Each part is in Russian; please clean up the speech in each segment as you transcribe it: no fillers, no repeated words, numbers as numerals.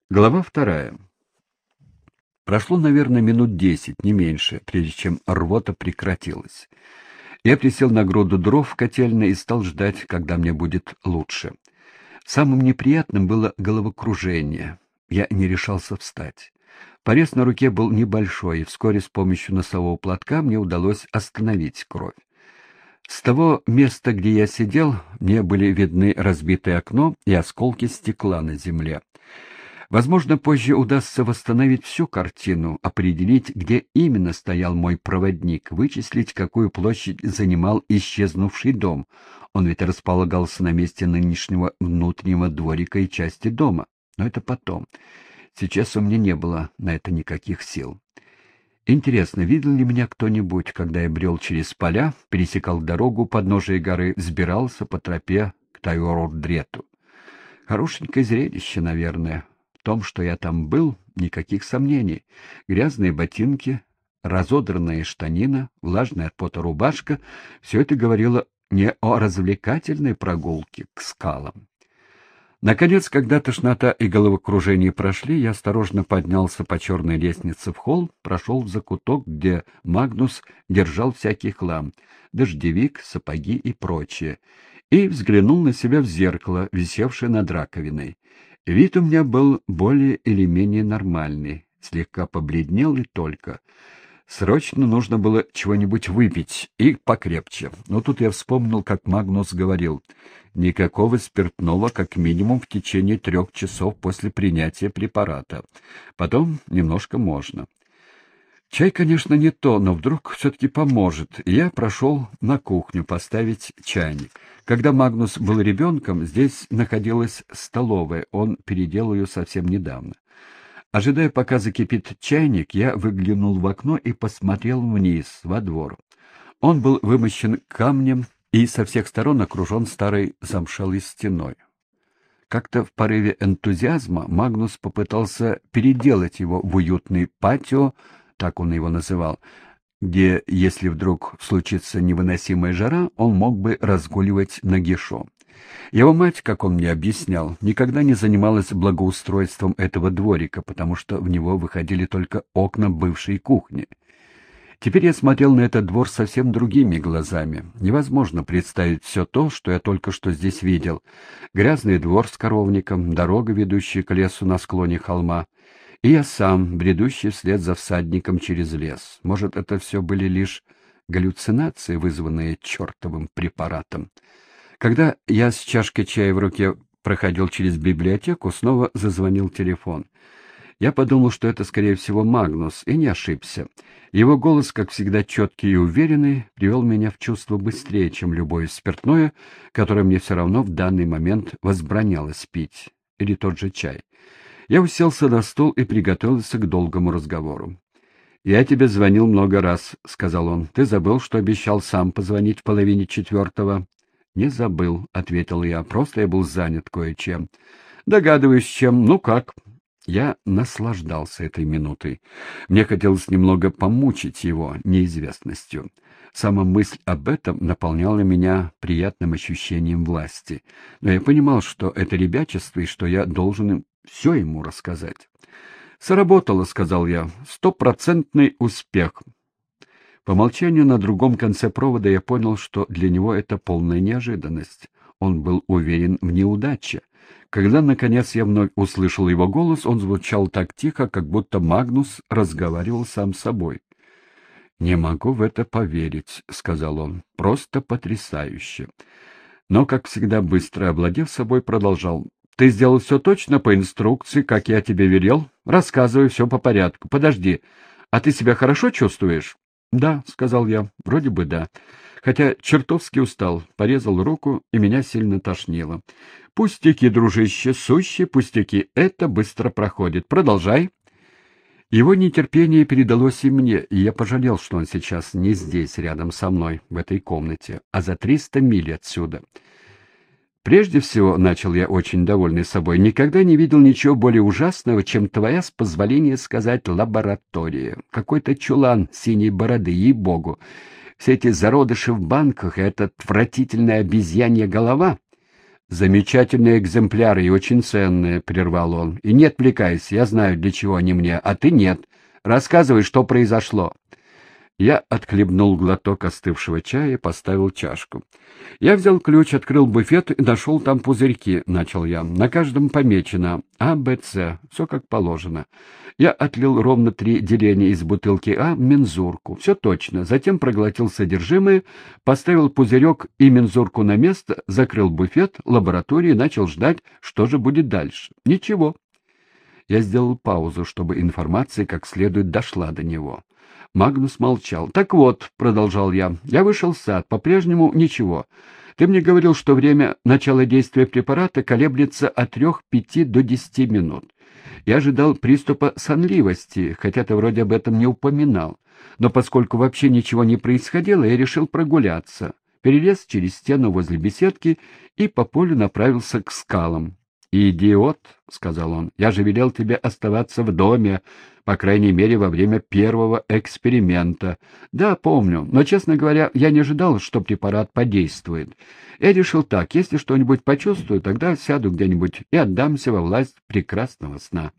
Глава 2. Прошло, наверное, минут 10, не меньше, прежде чем рвота прекратилась. Я присел на груду дров в котельной и стал ждать, когда мне будет лучше. Самым неприятным было головокружение. Я не решался встать. Порез на руке был небольшой, и вскоре с помощью носового платка мне удалось остановить кровь. С того места, где я сидел, мне были видны разбитое окно и осколки стекла на земле. Возможно, позже удастся восстановить всю картину, определить, где именно стоял мой проводник, вычислить, какую площадь занимал исчезнувший дом. Он ведь располагался на месте нынешнего внутреннего дворика и части дома. Но это потом. Сейчас у меня не было на это никаких сил. Интересно, видел ли меня кто-нибудь, когда я брел через поля, пересекал дорогу подножия горы, взбирался по тропе к Тайордрету? Хорошенькое зрелище, наверное. В том, что я там был, никаких сомнений. Грязные ботинки, разодранная штанина, влажная от пота рубашка — все это говорило не о развлекательной прогулке к скалам. Наконец, когда тошнота и головокружение прошли, я осторожно поднялся по черной лестнице в холл, прошел в закуток, где Магнус держал всякий хлам — дождевик, сапоги и прочее, и взглянул на себя в зеркало, висевшее над раковиной. Вид у меня был более или менее нормальный, слегка побледнел и только. Срочно нужно было чего-нибудь выпить, и покрепче. Но тут я вспомнил, как Магнус говорил: никакого спиртного как минимум в течение 3 часов после принятия препарата. Потом немножко можно. Чай, конечно, не то, но вдруг все-таки поможет. И я прошел на кухню поставить чайник. Когда Магнус был ребенком, здесь находилась столовая, он переделал ее совсем недавно. Ожидая, пока закипит чайник, я выглянул в окно и посмотрел вниз, во двор. Он был вымощен камнем и со всех сторон окружен старой замшелой стеной. Как-то в порыве энтузиазма Магнус попытался переделать его в уютный патио, так он его называл, где, если вдруг случится невыносимая жара, он мог бы разгуливать нагишом. Его мать, как он мне объяснял, никогда не занималась благоустройством этого дворика, потому что в него выходили только окна бывшей кухни. Теперь я смотрел на этот двор совсем другими глазами. Невозможно представить все то, что я только что здесь видел. Грязный двор с коровником, дорога, ведущая к лесу на склоне холма, и я сам, бредущий вслед за всадником через лес. Может, это все были лишь галлюцинации, вызванные чертовым препаратом. Когда я с чашкой чая в руке проходил через библиотеку, снова зазвонил телефон. Я подумал, что это, скорее всего, Магнус, и не ошибся. Его голос, как всегда четкий и уверенный, привел меня в чувство быстрее, чем любое спиртное, которое мне все равно в данный момент возбранялось пить, или тот же чай. Я уселся на стул и приготовился к долгому разговору. «Я тебе звонил много раз», — сказал он. «Ты забыл, что обещал сам позвонить в 3:30?» «Не забыл», — ответил я. «Просто я был занят кое-чем». «Догадываюсь, чем. Ну как?» Я наслаждался этой минутой. Мне хотелось немного помучить его неизвестностью. Сама мысль об этом наполняла меня приятным ощущением власти. Но я понимал, что это ребячество и что я должен им все ему рассказать. «Сработало», — сказал я. «100% успех». По молчанию на другом конце провода я понял, что для него это полная неожиданность. Он был уверен в неудаче. Когда, наконец, я вновь услышал его голос, он звучал так тихо, как будто Магнус разговаривал сам с собой. «Не могу в это поверить», — сказал он. «Просто потрясающе». Но, как всегда, быстро овладев собой, продолжал. «Ты сделал все точно по инструкции, как я тебе велел? Рассказывай все по порядку. Подожди, а ты себя хорошо чувствуешь?» «Да», — сказал я, — «вроде бы да. Хотя чертовски устал, порезал руку, и меня сильно тошнило». «Пустяки, дружище, сущие пустяки. Это быстро проходит. Продолжай». Его нетерпение передалось и мне, и я пожалел, что он сейчас не здесь, рядом со мной, в этой комнате, а за 300 миль отсюда. «Прежде всего, — начал я, очень довольный собой, — никогда не видел ничего более ужасного, чем твоя, с позволения сказать, лаборатория. Какой-то чулан синей бороды, ей-богу. Все эти зародыши в банках и эта отвратительная обезьянья голова. «Замечательные экземпляры и очень ценные», — прервал он. «И не отвлекайся, я знаю, для чего они мне, а ты нет. Рассказывай, что произошло». Я отхлебнул глоток остывшего чая и поставил чашку. «Я взял ключ, открыл буфет и нашел там пузырьки», — начал я. «На каждом помечено А, Б, С. Все как положено. Я отлил ровно 3 деления из бутылки А в мензурку. Все точно. Затем проглотил содержимое, поставил пузырек и мензурку на место, закрыл буфет, лабораторию и начал ждать, что же будет дальше. Ничего». Я сделал паузу, чтобы информация как следует дошла до него. Магнус молчал. «Так вот», — продолжал я вышел в сад, по-прежнему ничего. Ты мне говорил, что время начала действия препарата колеблется от 3-5 до 10 минут. Я ожидал приступа сонливости, хотя ты вроде об этом не упоминал. Но поскольку вообще ничего не происходило, я решил прогуляться. Перелез через стену возле беседки и по полю направился к скалам. «Идиот», — сказал он, — «я же велел тебе оставаться в доме, по крайней мере, во время первого эксперимента. Да, помню, но, честно говоря, я не ожидал, что препарат подействует. Я решил так, если что-нибудь почувствую, тогда сяду где-нибудь и отдамся во власть прекрасного сна».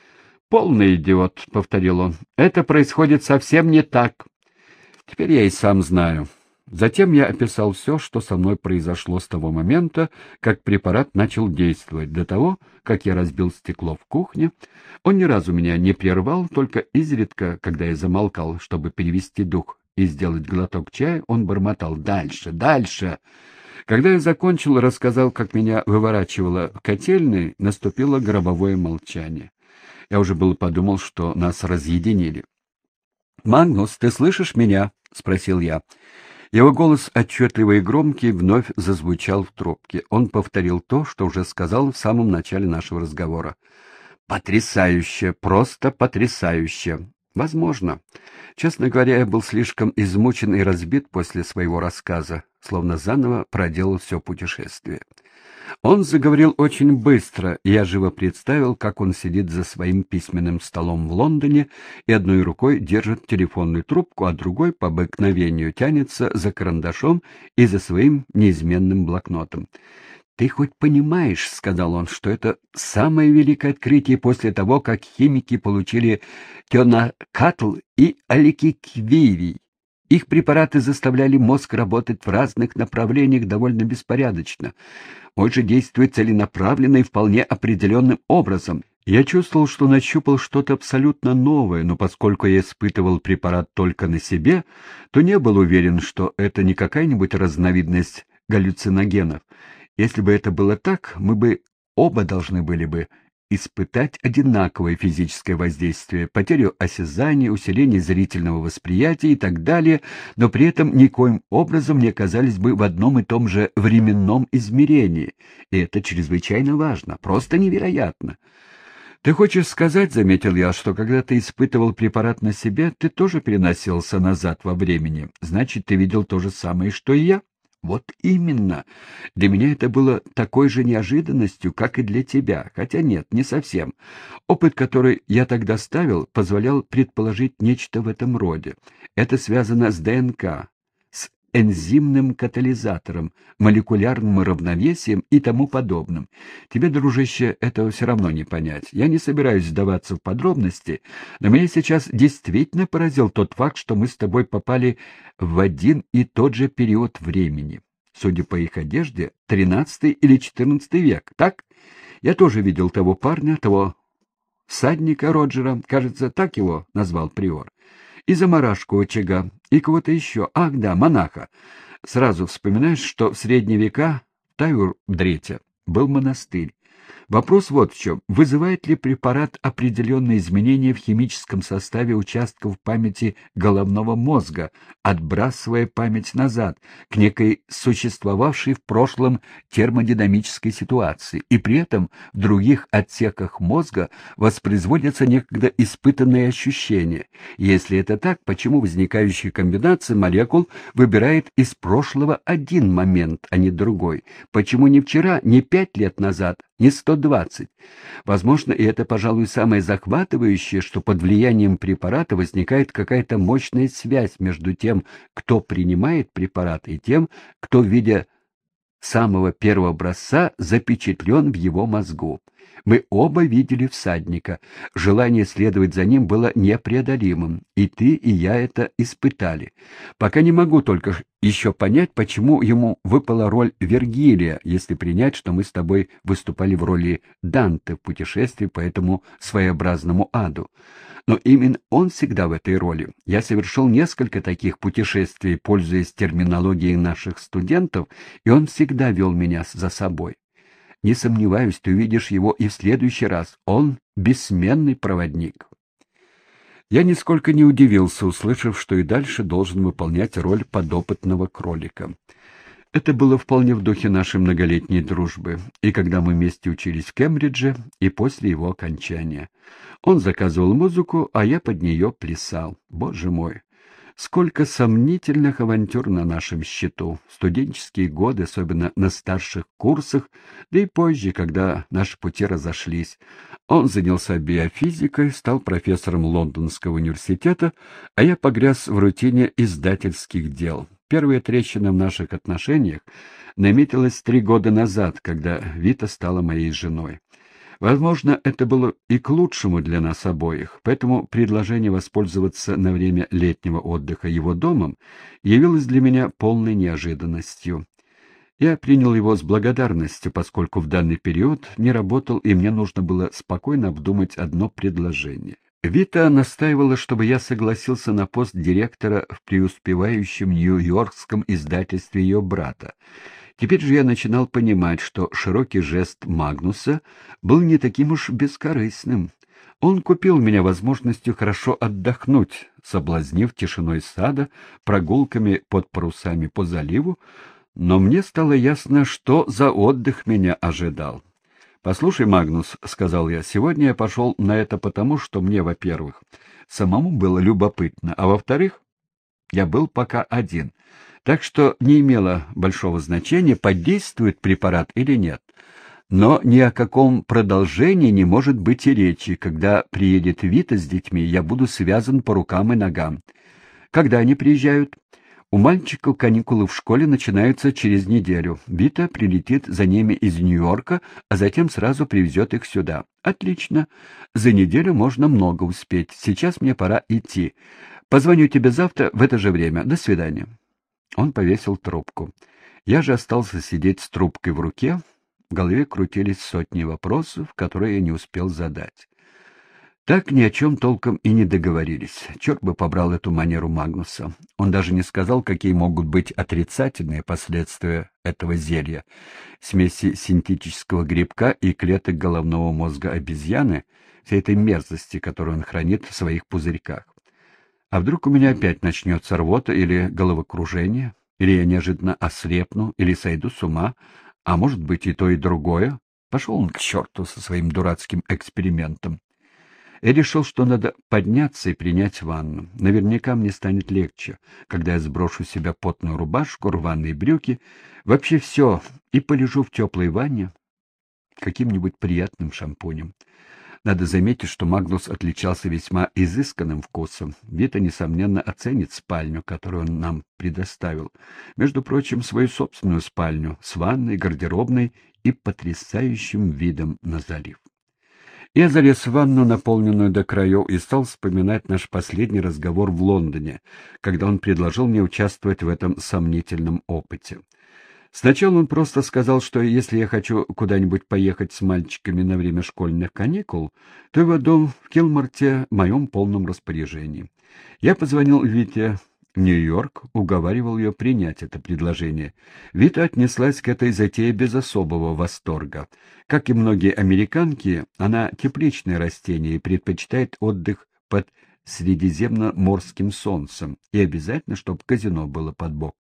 «Полный идиот», — повторил он, — «это происходит совсем не так». Теперь я и сам знаю. Затем я описал все, что со мной произошло с того момента, как препарат начал действовать, до того, как я разбил стекло в кухне. Он ни разу меня не прервал, только изредка, когда я замолкал, чтобы перевести дух и сделать глоток чая, он бормотал: «Дальше, дальше!» Когда я закончил, рассказал, как меня выворачивало в котельной, наступило гробовое молчание. Я уже было подумал, что нас разъединили. «Магнус, ты слышишь меня?» — спросил я. Его голос, отчетливый и громкий, вновь зазвучал в трубке. Он повторил то, что уже сказал в самом начале нашего разговора. «Потрясающе! Просто потрясающе!» Возможно. Честно говоря, я был слишком измучен и разбит после своего рассказа, словно заново проделал все путешествие. Он заговорил очень быстро, и я живо представил, как он сидит за своим письменным столом в Лондоне и одной рукой держит телефонную трубку, а другой по обыкновению тянется за карандашом и за своим неизменным блокнотом. «Ты хоть понимаешь, — сказал он, — что это самое великое открытие после того, как химики получили тенокатл и аликиквирий. Их препараты заставляли мозг работать в разных направлениях довольно беспорядочно. Мой же действует целенаправленно и вполне определенным образом. Я чувствовал, что нащупал что-то абсолютно новое, но поскольку я испытывал препарат только на себе, то не был уверен, что это не какая-нибудь разновидность галлюциногенов. Если бы это было так, мы бы оба должны были бы испытать одинаковое физическое воздействие, потерю осязания, усиление зрительного восприятия и так далее, но при этом никоим образом не оказались бы в одном и том же временном измерении. И это чрезвычайно важно, просто невероятно. «Ты хочешь сказать, — заметил я, — что когда ты испытывал препарат на себе, ты тоже переносился назад во времени? Значит, ты видел то же самое, что и я?» «Вот именно. Для меня это было такой же неожиданностью, как и для тебя. Хотя нет, не совсем. Опыт, который я тогда ставил, позволял предположить нечто в этом роде. Это связано с ДНК, с энзимным катализатором, молекулярным равновесием и тому подобным. Тебе, дружище, этого все равно не понять. Я не собираюсь вдаваться в подробности, но меня сейчас действительно поразил тот факт, что мы с тобой попали в один и тот же период времени. Судя по их одежде, 13 или 14 век, так? Я тоже видел того парня, того всадника Роджера, кажется, так его назвал приор, и замарашку очага, и кого-то еще. Ах, да, монаха. Сразу вспоминаешь, что в средние века в Таюрдрете был монастырь. Вопрос вот в чем. Вызывает ли препарат определенные изменения в химическом составе участков памяти головного мозга, отбрасывая память назад, к некой существовавшей в прошлом термодинамической ситуации, и при этом в других отсеках мозга воспроизводятся некогда испытанные ощущения? Если это так, почему возникающая комбинация молекул выбирает из прошлого один момент, а не другой? Почему не вчера, не 5 лет назад, не 120. Возможно, и это, пожалуй, самое захватывающее, что под влиянием препарата возникает какая-то мощная связь между тем, кто принимает препарат, и тем, кто в виде самого первого образца запечатлен в его мозгу. Мы оба видели всадника. Желание следовать за ним было непреодолимым. И ты, и я это испытали. Пока не могу только еще понять, почему ему выпала роль Вергилия, если принять, что мы с тобой выступали в роли Данте в путешествии по этому своеобразному аду. Но именно он всегда в этой роли. Я совершил несколько таких путешествий, пользуясь терминологией наших студентов, и он всегда вел меня за собой. Не сомневаюсь, ты увидишь его и в следующий раз. Он бессменный проводник. Я нисколько не удивился, услышав, что и дальше должен выполнять роль подопытного кролика. Это было вполне в духе нашей многолетней дружбы, и когда мы вместе учились в Кембридже, и после его окончания. Он заказывал музыку, а я под нее плясал. Боже мой! Сколько сомнительных авантюр на нашем счету. В студенческие годы, особенно на старших курсах, да и позже, когда наши пути разошлись. Он занялся биофизикой, стал профессором Лондонского университета, а я погряз в рутине издательских дел. Первая трещина в наших отношениях наметилась 3 года назад, когда Вита стала моей женой. Возможно, это было и к лучшему для нас обоих, поэтому предложение воспользоваться на время летнего отдыха его домом явилось для меня полной неожиданностью. Я принял его с благодарностью, поскольку в данный период не работал, и мне нужно было спокойно обдумать одно предложение. Вита настаивала, чтобы я согласился на пост директора в преуспевающем нью-йоркском издательстве ее брата. Теперь же я начинал понимать, что широкий жест Магнуса был не таким уж бескорыстным. Он купил меня возможностью хорошо отдохнуть, соблазнив тишиной сада, прогулками под парусами по заливу, но мне стало ясно, что за отдых меня ожидал. «Послушай, Магнус», — сказал я, — «сегодня я пошел на это потому, что мне, во-первых, самому было любопытно, а во-вторых, я был пока один». Так что не имело большого значения, подействует препарат или нет. Но ни о каком продолжении не может быть и речи. Когда приедет Вита с детьми, я буду связан по рукам и ногам. Когда они приезжают? У мальчиков каникулы в школе начинаются через неделю. Вита прилетит за ними из Нью-Йорка, а затем сразу привезет их сюда. Отлично. За неделю можно много успеть. Сейчас мне пора идти. Позвоню тебе завтра в это же время. До свидания. Он повесил трубку. Я же остался сидеть с трубкой в руке. В голове крутились сотни вопросов, которые я не успел задать. Так ни о чем толком и не договорились. Черт бы побрал эту манеру Магнуса. Он даже не сказал, какие могут быть отрицательные последствия этого зелья. Смеси синтетического грибка и клеток головного мозга обезьяны, всей этой мерзости, которую он хранит в своих пузырьках. А вдруг у меня опять начнется рвота или головокружение, или я неожиданно ослепну, или сойду с ума, а может быть и то, и другое? Пошел он к черту со своим дурацким экспериментом. Я решил, что надо подняться и принять ванну. Наверняка мне станет легче, когда я сброшу с себя потную рубашку, рваные брюки, вообще все, и полежу в теплой ванне каким-нибудь приятным шампунем. Надо заметить, что Магнус отличался весьма изысканным вкусом. Вита, несомненно, оценит спальню, которую он нам предоставил. Между прочим, свою собственную спальню с ванной, гардеробной и потрясающим видом на залив. Я залез в ванну, наполненную до краев, и стал вспоминать наш последний разговор в Лондоне, когда он предложил мне участвовать в этом сомнительном опыте. Сначала он просто сказал, что если я хочу куда-нибудь поехать с мальчиками на время школьных каникул, то его дом в Килморте в моем полном распоряжении. Я позвонил Вите в Нью-Йорк, уговаривал ее принять это предложение. Вита отнеслась к этой затее без особого восторга. Как и многие американки, она тепличное растение и предпочитает отдых под средиземноморским солнцем, и обязательно, чтобы казино было под боком.